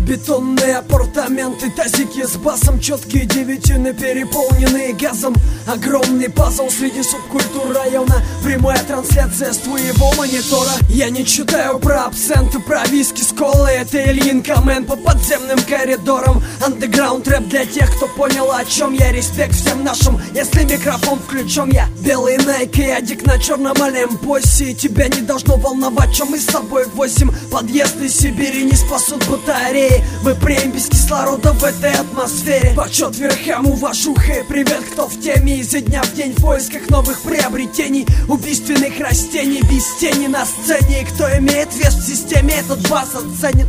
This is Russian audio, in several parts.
Бетонные апартаменты, тазики с басом, четкие девятины, переполненные газом. Огромный пазл среди субкультур района, прямая трансляция с твоего монитора. Я не читаю про абсенты, про виски с колой, это Ильин Комен по подземным коридорам. Андеграунд рэп для тех, кто понял, о чем я. Респект всем нашим, если микрофон включен. Я белый Найк и адик на черном Олимпосе. Тебя не должно волновать, чем мы с собой возим. Подъезды Сибири не спасут батареи. Мы преем без кислорода в этой атмосфере. Почет верхам, уважуха и привет, кто в теме. Изо дня в день в поисках новых приобретений, убийственных растений, без тени на сцене. И кто имеет вес в системе, этот бас оценит.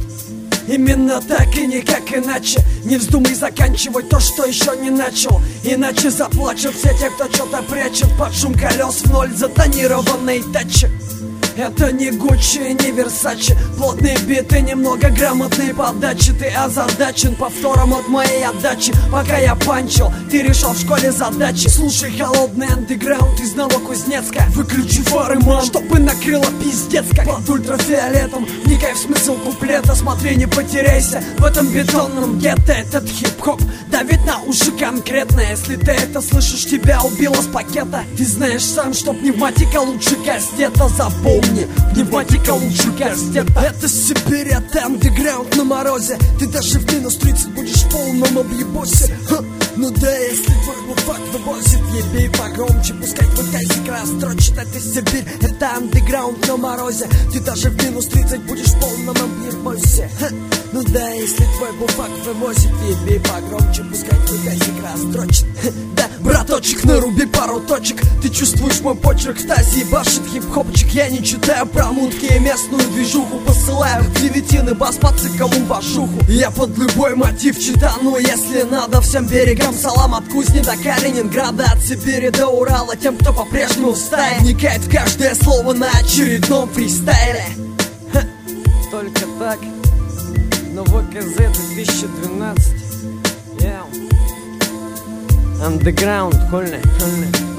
Именно так и никак иначе. Не вздумай заканчивать то, что еще не начал, иначе заплачут все те, кто что-то прячет под шум колес в ноль затонированной тачи. Это не Гуччи, не Версачи. Плотные биты, немного грамотные подачи. Ты озадачен повтором от моей отдачи. Пока я панчил, ты решал в школе задачи. Слушай холодный андеграунд из Новокузнецка. Выключи фары, мам, чтобы накрыло пиздец как под ультрафиолетом. Вникай в смысл куплета, смотри, не потеряйся в этом бетонном гетто. Этот хип-хоп давит на уши конкретно. Если ты это слышишь, тебя убило с пакета. Ты знаешь сам, что пневматика лучше кастета. Запомни, пневматика лучше кастета. Это Сибирь, это андеграунд на морозе. Ты даже в минус 30 будешь в полном объебосе. Ну да, если твой буфак вывозит, ебей погромче, пускай твой тазик растрочит. Это Сибирь, это андеграунд на морозе. Ты даже в минус 30 будешь в полном объебосе. Ну да, если твой буфак вывозит, ебей погромче, пускай твой тазик растрочит. Да, браточек, наруби пару точек. Ты чувствуешь мой почерк, в тазе башит хип-хопчик. Я не читаю про мутки и местную движуху. Посылаю в девятины бас по цикалу вашуху. Я под любой мотив читану, если надо. Всем берегам салам от Кузни до Калининграда, от Сибири до Урала. Тем, кто по-прежнему в стае, вникает в каждое слово на очередном фристайле. Только так, но ВКЗ 2012. Андеграунд, хольный.